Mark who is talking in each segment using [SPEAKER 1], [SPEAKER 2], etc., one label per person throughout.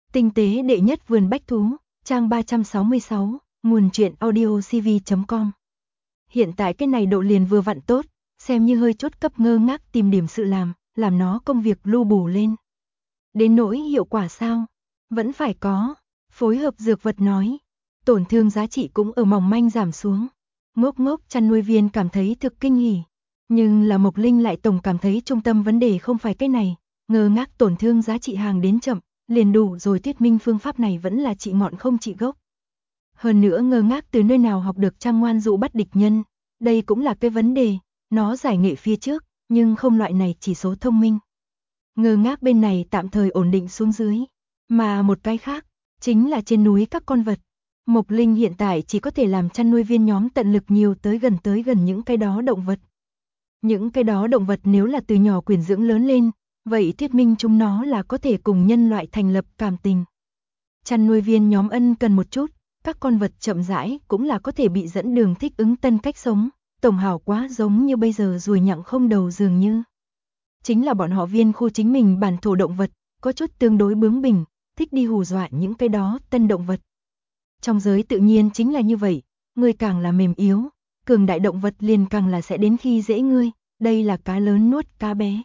[SPEAKER 1] Tinh tế đệ nhất vườn bách thú, trang 366, nguồn truyện audiocv.com. Hiện tại cái này độ liền vừa vặn tốt, xem như hơi chốt cấp ngơ ngác tìm điểm sự làm nó công việc lưu bù lên. Đến nỗi hiệu quả sao? Vẫn phải có. Phối hợp dược vật nói. Tổn thương giá trị cũng ở mỏng manh giảm xuống. Ngốc ngốc chăn nuôi viên cảm thấy thực kinh hỉ. Nhưng là Mộc Linh lại tổng cảm thấy trung tâm vấn đề không phải cái này. Ngơ ngác tổn thương giá trị hàng đến chậm, liền đủ rồi thuyết minh phương pháp này vẫn là trị ngọn không trị gốc. Hơn nữa ngơ ngác từ nơi nào học được trang ngoan dụ bắt địch nhân. Đây cũng là cái vấn đề. Nó giải nghệ phía trước, nhưng không loại này chỉ số thông minh. Ngơ ngác bên này tạm thời ổn định xuống dưới. Mà một cái khác, chính là trên núi các con vật. Mộc Linh hiện tại chỉ có thể làm chăn nuôi viên nhóm tận lực nhiều tới gần những cái đó động vật. Những cái đó động vật nếu là từ nhỏ quyển dưỡng lớn lên, vậy thuyết minh chúng nó là có thể cùng nhân loại thành lập cảm tình. Chăn nuôi viên nhóm ân cần một chút, các con vật chậm rãi cũng là có thể bị dẫn đường thích ứng tân cách sống, tổng hảo quá giống như bây giờ ruồi nhặng không đầu dường như. Chính là bọn họ viên khu chính mình bản thổ động vật, có chút tương đối bướng bỉnh, thích đi hù dọa những cái đó tân động vật. Trong giới tự nhiên chính là như vậy, người càng là mềm yếu, cường đại động vật liền càng là sẽ đến khi dễ ngươi, đây là cá lớn nuốt cá bé.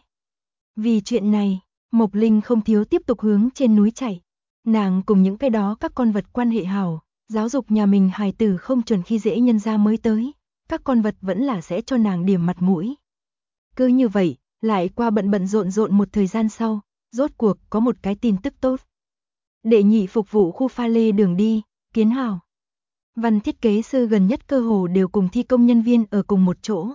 [SPEAKER 1] Vì chuyện này, Mộc Linh không thiếu tiếp tục hướng trên núi chạy. Nàng cùng những cái đó các con vật quan hệ hảo, giáo dục nhà mình hài tử không chuẩn khi dễ nhân ra mới tới, các con vật vẫn là sẽ cho nàng điểm mặt mũi. Cứ như vậy, lại qua bận rộn một thời gian sau, rốt cuộc có một cái tin tức tốt. Đệ nhị phục vụ khu pha lê đường đi, kiến hào. Văn thiết kế sư gần nhất cơ hồ đều cùng thi công nhân viên ở cùng một chỗ.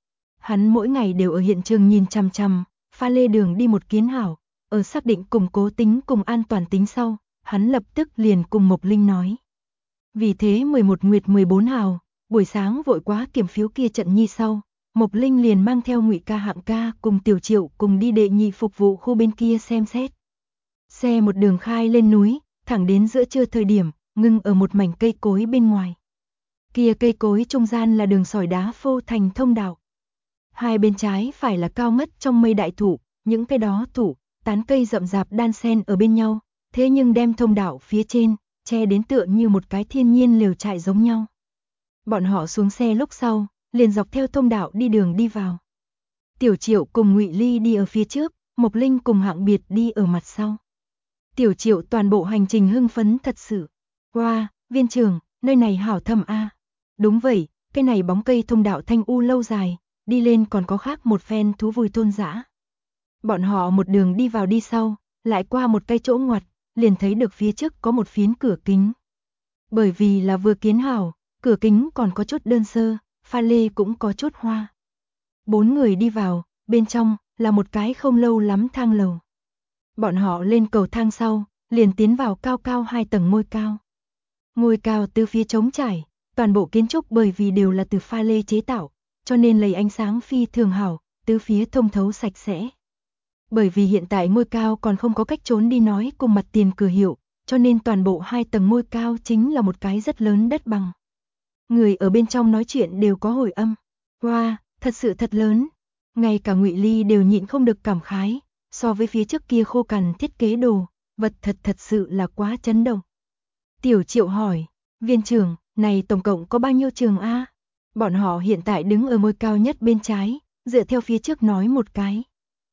[SPEAKER 1] Hắn mỗi ngày đều ở hiện trường nhìn chằm chằm, pha lê đường đi một kiến hào, ở xác định củng cố tính cùng an toàn tính sau, hắn lập tức liền cùng Mộc Linh nói. Vì thế 11 nguyệt 14 hào, buổi sáng vội quá kiểm phiếu kia trận nhi sau, Mộc Linh liền mang theo Ngụy ca Hạng ca cùng Tiểu Triệu cùng đi đệ nhị phục vụ khu bên kia xem xét. Xe một đường khai lên núi, thẳng đến giữa trưa thời điểm, ngưng ở một mảnh cây cối bên ngoài. Kia cây cối trung gian là đường sỏi đá phô thành thông đạo. Hai bên trái phải là cao ngất trong mây đại thụ, những cái đó thụ, tán cây rậm rạp đan xen ở bên nhau, thế nhưng đem thông đạo phía trên, che đến tựa như một cái thiên nhiên lều trại giống nhau. Bọn họ xuống xe lúc sau, liền dọc theo thông đạo đi đường đi vào. Tiểu Triệu cùng Ngụy Ly đi ở phía trước, Mộc Linh cùng Hạng Biệt đi ở mặt sau. Tiểu Triệu toàn bộ hành trình hưng phấn thật sự. Wow, viên trưởng, nơi này hảo thầm a. Đúng vậy, cái này bóng cây thông đạo thanh u lâu dài, đi lên còn có khác một phen thú vui thôn dã. Bọn họ một đường đi vào đi sau, lại qua một cây chỗ ngoặt, liền thấy được phía trước có một phiến cửa kính. Bởi vì là vừa kiến hảo, cửa kính còn có chút đơn sơ, pha lê cũng có chút hoa. 4 người đi vào, bên trong là một cái không lâu lắm thang lầu. Bọn họ lên cầu thang sau, liền tiến vào cao cao 2 tầng ngôi cao. Ngôi cao từ phía trống trải, toàn bộ kiến trúc bởi vì đều là từ pha lê chế tạo, cho nên lấy ánh sáng phi thường hảo, tứ phía thông thấu sạch sẽ. Bởi vì hiện tại ngôi cao còn không có cách trốn đi nói cùng mặt tiền cửa hiệu, cho nên toàn bộ 2 tầng ngôi cao chính là một cái rất lớn đất bằng. Người ở bên trong nói chuyện đều có hồi âm. Wow, thật sự thật lớn. Ngay cả Ngụy Ly đều nhịn không được cảm khái, so với phía trước kia khô cằn thiết kế đồ, vật thật sự là quá chấn động. Tiểu Triệu hỏi, viên trưởng, này tổng cộng có bao nhiêu trường a? Bọn họ hiện tại đứng ở ngôi cao nhất bên trái, dựa theo phía trước nói một cái.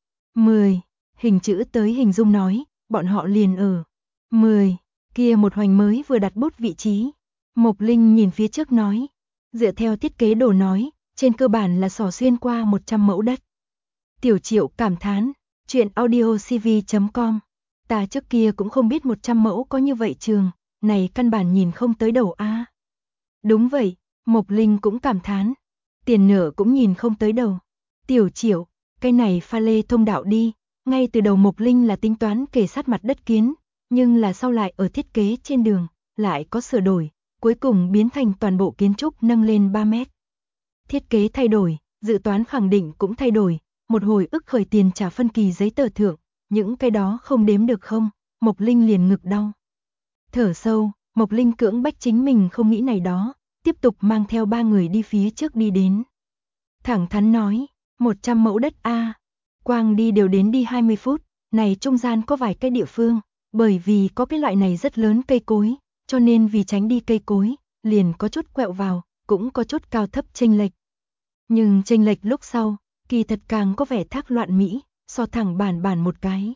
[SPEAKER 1] 10, hình chữ tới hình dung nói, bọn họ liền ở 10, kia một hoành mới vừa đặt bút vị trí. Mộc Linh nhìn phía trước nói, dựa theo thiết kế đồ nói, trên cơ bản là xỏ xuyên qua 100 mẫu đất. Tiểu Triệu cảm thán, chuyện audiocv.com, ta trước kia cũng không biết 100 mẫu có như vậy trường, này căn bản nhìn không tới đầu a. Đúng vậy, Mộc Linh cũng cảm thán, tiền nợ cũng nhìn không tới đầu. Tiểu Triệu, cái này pha lê thông đạo đi, ngay từ đầu Mộc Linh là tính toán kề sát mặt đất kiến, nhưng là sau lại ở thiết kế trên đường, lại có sửa đổi, cuối cùng biến thành toàn bộ kiến trúc nâng lên 3 mét. Thiết kế thay đổi, dự toán khẳng định cũng thay đổi, một hồi ức khởi tiền trả phân kỳ giấy tờ thưởng, những cái đó không đếm được không, Mộc Linh liền ngực đau. Thở sâu, Mộc Linh cưỡng bách chính mình không nghĩ này đó, tiếp tục mang theo 3 người đi phía trước đi đến. Thẳng thắn nói, 100 mẫu đất a, quang đi đều đến đi 20 phút, này trung gian có vài cái địa phương, Bởi vì có cái loại này rất lớn cây cối, cho nên vì tránh đi cây cối, liền có chút quẹo vào, cũng có chút cao thấp chênh lệch. Nhưng chênh lệch lúc sau, kỳ thật càng có vẻ thác loạn mỹ, so thẳng bản một cái.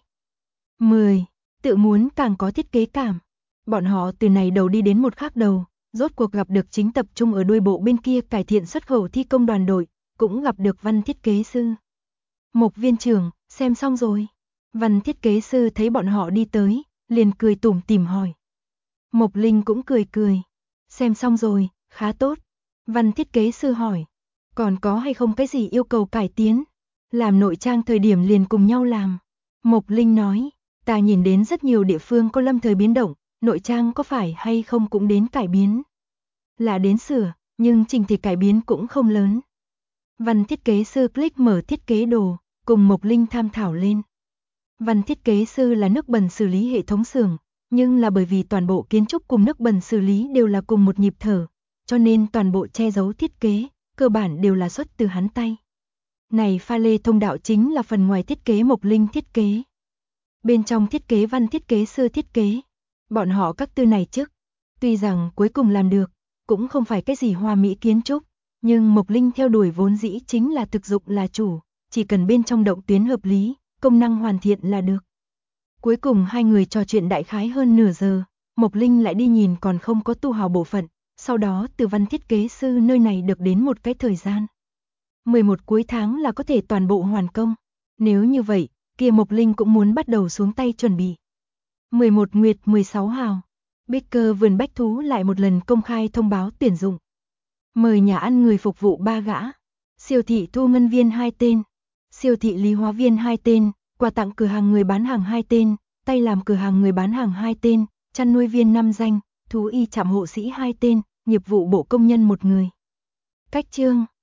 [SPEAKER 1] 10. Tự muốn càng có thiết kế cảm. Bọn họ từ này đầu đi đến một khác đầu, rốt cuộc gặp được chính tập trung ở đuôi bộ bên kia cải thiện xuất khẩu thi công đoàn đội, cũng gặp được văn thiết kế sư. Mộc viên trưởng, xem xong rồi. Văn thiết kế sư thấy bọn họ đi tới, liền cười tủm tỉm hỏi. Mộc Linh cũng cười cười. Xem xong rồi, khá tốt. Văn thiết kế sư hỏi. Còn có hay không cái gì yêu cầu cải tiến? Làm nội trang thời điểm liền cùng nhau làm. Mộc Linh nói, ta nhìn đến rất nhiều địa phương có lâm thời biến động, nội trang có phải hay không cũng đến cải biến. Là đến sửa, nhưng trình thể cải biến cũng không lớn. Văn thiết kế sư click mở thiết kế đồ, cùng Mộc Linh tham thảo lên. Văn thiết kế sư là nước bẩn xử lý hệ thống xưởng, nhưng là bởi vì toàn bộ kiến trúc cùng nước bẩn xử lý đều là cùng một nhịp thở, cho nên toàn bộ che giấu thiết kế, cơ bản đều là xuất từ hắn tay. Này pha lê thông đạo chính là phần ngoài thiết kế Mộc Linh thiết kế. Bên trong thiết kế văn thiết kế sư thiết kế. Bọn họ các tư này trước, tuy rằng cuối cùng làm được, cũng không phải cái gì hoa mỹ kiến trúc, nhưng Mộc Linh theo đuổi vốn dĩ chính là thực dụng là chủ, chỉ cần bên trong động tuyến hợp lý, công năng hoàn thiện là được. Cuối cùng hai người trò chuyện đại khái hơn nửa giờ, Mộc Linh lại đi nhìn còn không có tu hào bộ phận, sau đó từ văn thiết kế sư nơi này được đến một cái thời gian. 11 cuối tháng là có thể toàn bộ hoàn công. Nếu như vậy, kia Mộc Linh cũng muốn bắt đầu xuống tay chuẩn bị. 11 Nguyệt 16 Hào. Baker vườn bách thú lại một lần công khai thông báo tuyển dụng. Mời nhà ăn người phục vụ 3 gã. Siêu thị thu ngân viên 2 tên. Siêu thị lý hóa viên 2 tên. Quà tặng cửa hàng người bán hàng 2 tên. Tay làm cửa hàng người bán hàng 2 tên. Chăn nuôi viên 5 danh. Thú y trạm hộ sĩ 2 tên. Nghiệp vụ bộ công nhân 1 người. Cách chương